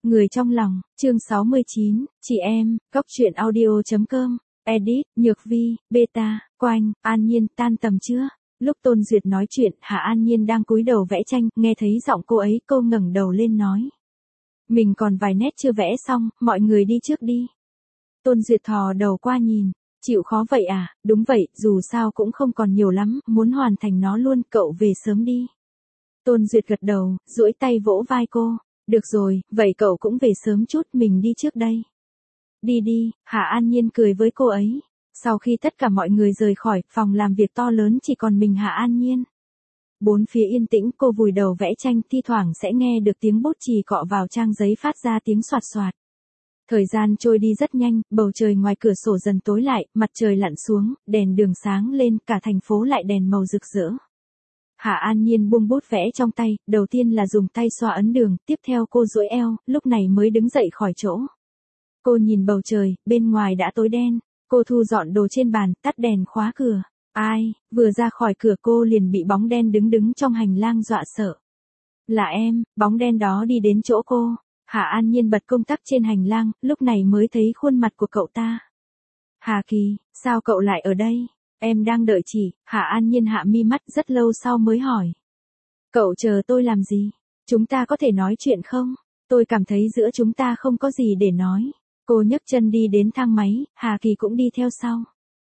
Người trong lòng, chương 69, chị em, góc truyện audio.com, edit, Nhược Vi, beta, Quanh, An Nhiên, tan tầm chưa? Lúc Tôn Duyệt nói chuyện, Hạ An Nhiên đang cúi đầu vẽ tranh, nghe thấy giọng cô ấy, cô ngẩng đầu lên nói. Mình còn vài nét chưa vẽ xong, mọi người đi trước đi. Tôn Duyệt thò đầu qua nhìn, chịu khó vậy à, đúng vậy, dù sao cũng không còn nhiều lắm, muốn hoàn thành nó luôn, cậu về sớm đi. Tôn Duyệt gật đầu, duỗi tay vỗ vai cô. Được rồi, vậy cậu cũng về sớm chút, mình đi trước đây. Đi đi, Hạ An Nhiên cười với cô ấy. Sau khi tất cả mọi người rời khỏi, phòng làm việc to lớn chỉ còn mình Hạ An Nhiên. Bốn phía yên tĩnh, cô vùi đầu vẽ tranh, thi thoảng sẽ nghe được tiếng bút chì cọ vào trang giấy phát ra tiếng xoạt xoạt. Thời gian trôi đi rất nhanh, bầu trời ngoài cửa sổ dần tối lại, mặt trời lặn xuống, đèn đường sáng lên, cả thành phố lại đèn màu rực rỡ. Hạ An Nhiên buông bút vẽ trong tay, đầu tiên là dùng tay xoa ấn đường, tiếp theo cô duỗi eo, lúc này mới đứng dậy khỏi chỗ. Cô nhìn bầu trời, bên ngoài đã tối đen, cô thu dọn đồ trên bàn, tắt đèn khóa cửa. Ai, vừa ra khỏi cửa cô liền bị bóng đen đứng trong hành lang dọa sợ. Là em, bóng đen đó đi đến chỗ cô. Hạ An Nhiên bật công tắc trên hành lang, lúc này mới thấy khuôn mặt của cậu ta. Hà Kỳ, sao cậu lại ở đây? Em đang đợi chị. Hạ An Nhiên hạ mi mắt rất lâu sau mới hỏi. Cậu chờ tôi làm gì? Chúng ta có thể nói chuyện không? Tôi cảm thấy giữa chúng ta không có gì để nói. Cô nhấc chân đi đến thang máy, Hà Kỳ cũng đi theo sau.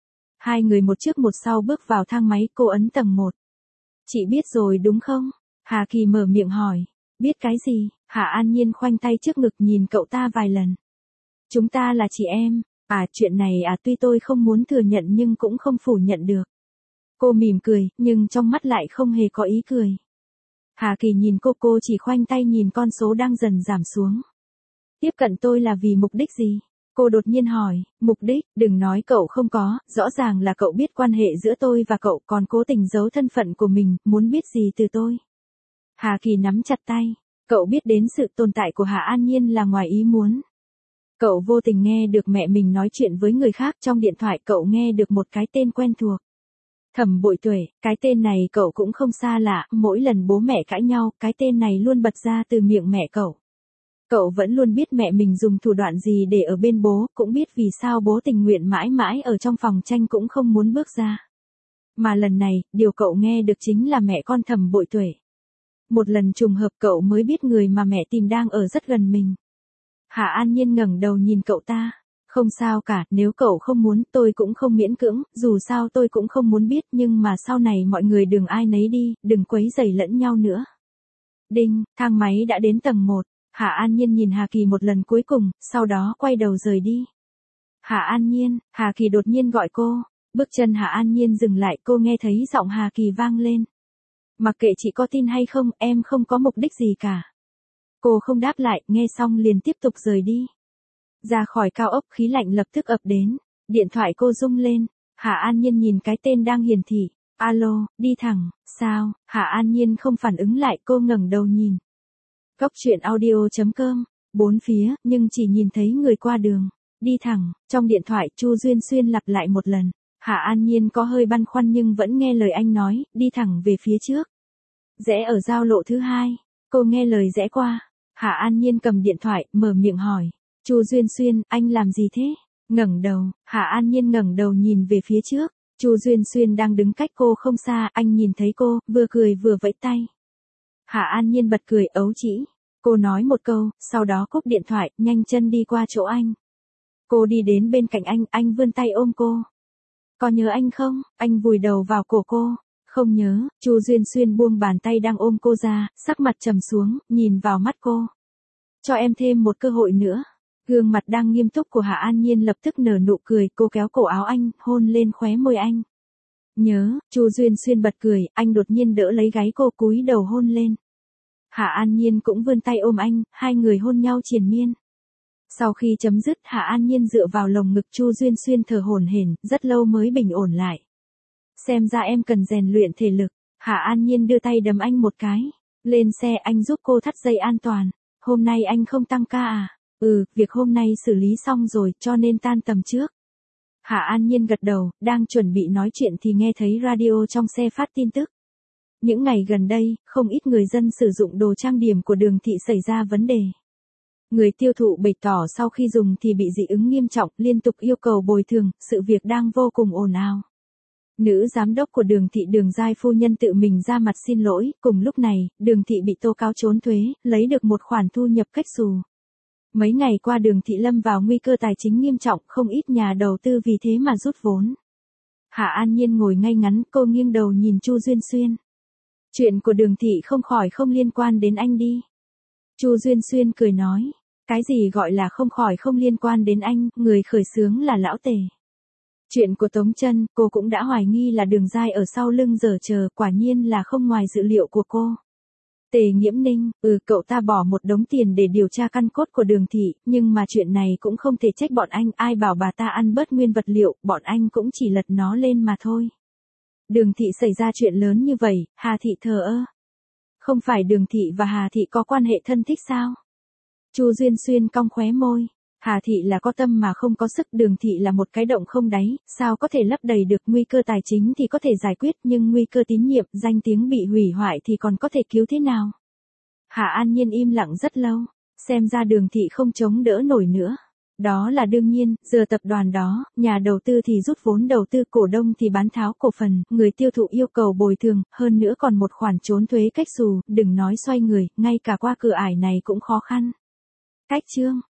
Hai người một trước một sau bước vào thang máy, cô ấn tầng 1. Chị biết rồi đúng không? Hà Kỳ mở miệng hỏi. Biết cái gì? Hạ An Nhiên khoanh tay trước ngực nhìn cậu ta vài lần. Chúng ta là chị em. À, chuyện này tuy tôi không muốn thừa nhận nhưng cũng không phủ nhận được. Cô mỉm cười, nhưng trong mắt lại không hề có ý cười. Hà Kỳ nhìn cô chỉ khoanh tay nhìn con số đang dần giảm xuống. Tiếp cận tôi là vì mục đích gì? Cô đột nhiên hỏi, mục đích, đừng nói cậu không có, rõ ràng là cậu biết quan hệ giữa tôi và cậu còn cố tình giấu thân phận của mình, muốn biết gì từ tôi. Hà Kỳ nắm chặt tay, cậu biết đến sự tồn tại của Hạ An Nhiên là ngoài ý muốn. Cậu vô tình nghe được mẹ mình nói chuyện với người khác trong điện thoại, cậu nghe được một cái tên quen thuộc. Thẩm Bội Tuệ, cái tên này cậu cũng không xa lạ, mỗi lần bố mẹ cãi nhau, cái tên này luôn bật ra từ miệng mẹ cậu. Cậu vẫn luôn biết mẹ mình dùng thủ đoạn gì để ở bên bố, cũng biết vì sao bố tình nguyện mãi mãi ở trong phòng tranh cũng không muốn bước ra. Mà lần này, điều cậu nghe được chính là mẹ con Thẩm Bội Tuệ. Một lần trùng hợp cậu mới biết người mà mẹ tìm đang ở rất gần mình. Hạ An Nhiên ngẩng đầu nhìn cậu ta. Không sao cả, nếu cậu không muốn, tôi cũng không miễn cưỡng, dù sao tôi cũng không muốn biết, nhưng mà sau này mọi người đừng ai nấy đi, đừng quấy rầy lẫn nhau nữa. Đinh, thang máy đã đến tầng 1. Hạ An Nhiên nhìn Hà Kỳ một lần cuối cùng, sau đó quay đầu rời đi. Hạ An Nhiên, Hà Kỳ đột nhiên gọi cô. Bước chân Hạ An Nhiên dừng lại, cô nghe thấy giọng Hà Kỳ vang lên. Mặc kệ chị có tin hay không, em không có mục đích gì cả. Cô không đáp lại, nghe xong liền tiếp tục rời đi. Ra khỏi cao ốc, khí lạnh lập tức ập đến. Điện thoại cô rung lên. Hạ An Nhiên nhìn cái tên đang hiển thị. Alo, đi thẳng, sao? Hạ An Nhiên không phản ứng lại, cô ngẩng đầu nhìn. Góc truyện audio.com, bốn phía, nhưng chỉ nhìn thấy người qua đường. Đi thẳng, trong điện thoại, Chu Duyên Xuyên lặp lại một lần. Hạ An Nhiên có hơi băn khoăn nhưng vẫn nghe lời anh nói, đi thẳng về phía trước. Rẽ ở giao lộ thứ 2. Cô nghe lời rẽ qua. Hạ An Nhiên cầm điện thoại, mở miệng hỏi. Chu Duyên Xuyên, anh làm gì thế? Ngẩng đầu, Hạ An Nhiên ngẩng đầu nhìn về phía trước. Chu Duyên Xuyên đang đứng cách cô không xa, anh nhìn thấy cô, vừa cười vừa vẫy tay. Hạ An Nhiên bật cười ấu trĩ. Cô nói một câu, sau đó cúp điện thoại, nhanh chân đi qua chỗ anh. Cô đi đến bên cạnh anh vươn tay ôm cô. Có nhớ anh không? Anh vùi đầu vào cổ cô. Không nhớ. Chu Duyên Xuyên buông bàn tay đang ôm cô ra, sắc mặt trầm xuống, nhìn vào mắt cô. Cho em thêm một cơ hội nữa. Gương mặt đang nghiêm túc của Hạ An Nhiên lập tức nở nụ cười, cô kéo cổ áo anh, hôn lên khóe môi anh. Nhớ, Chu Duyên Xuyên bật cười, anh đột nhiên đỡ lấy gáy cô cúi đầu hôn lên. Hạ An Nhiên cũng vươn tay ôm anh, hai người hôn nhau triền miên. Sau khi chấm dứt, Hạ An Nhiên dựa vào lồng ngực Chu Duyên Xuyên thở hổn hển, rất lâu mới bình ổn lại. Xem ra em cần rèn luyện thể lực. Hạ An Nhiên đưa tay đấm anh một cái. Lên xe, anh giúp cô thắt dây an toàn. Hôm nay anh không tăng ca à? Việc hôm nay xử lý xong rồi, cho nên tan tầm trước. Hạ An Nhiên gật đầu, đang chuẩn bị nói chuyện thì nghe thấy radio trong xe phát tin tức. Những ngày gần đây, không ít người dân sử dụng đồ trang điểm của Đường Thị xảy ra vấn đề. Người tiêu thụ bày tỏ sau khi dùng thì bị dị ứng nghiêm trọng, liên tục yêu cầu bồi thường, sự việc đang vô cùng ồn ào. Nữ giám đốc của Đường thị Đường Giai phu nhân tự mình ra mặt xin lỗi, cùng lúc này, Đường thị bị tố cáo trốn thuế, lấy được một khoản thu nhập cách xù. Mấy ngày qua Đường thị lâm vào nguy cơ tài chính nghiêm trọng, không ít nhà đầu tư vì thế mà rút vốn. Hạ An Nhiên ngồi ngay ngắn, cô nghiêng đầu nhìn Chu Duyên Xuyên. Chuyện của Đường thị không khỏi không liên quan đến anh đi. Chu Duyên Xuyên cười nói, cái gì gọi là không khỏi không liên quan đến anh, người khởi xướng là lão Tề. Chuyện của Tống Trân, cô cũng đã hoài nghi là Đường Giai ở sau lưng giở chờ, quả nhiên là không ngoài dự liệu của cô. Tề Nghiễm Ninh, cậu ta bỏ một đống tiền để điều tra căn cốt của Đường thị, nhưng mà chuyện này cũng không thể trách bọn anh, ai bảo bà ta ăn bớt nguyên vật liệu, bọn anh cũng chỉ lật nó lên mà thôi. Đường thị xảy ra chuyện lớn như vậy, Hà thị thờ ơ. Không phải Đường thị và Hà thị có quan hệ thân thích sao? Chu Duyên Xuyên cong khóe môi. Hà thị là có tâm mà không có sức, Đường thị là một cái động không đáy, sao có thể lấp đầy được, nguy cơ tài chính thì có thể giải quyết, nhưng nguy cơ tín nhiệm, danh tiếng bị hủy hoại thì còn có thể cứu thế nào? Hạ An Nhiên im lặng rất lâu, xem ra Đường thị không chống đỡ nổi nữa. Đó là đương nhiên, giờ tập đoàn đó, nhà đầu tư thì rút vốn đầu tư, cổ đông thì bán tháo cổ phần, người tiêu thụ yêu cầu bồi thường, hơn nữa còn một khoản trốn thuế cách xù, đừng nói xoay người, ngay cả qua cửa ải này cũng khó khăn. Cách chương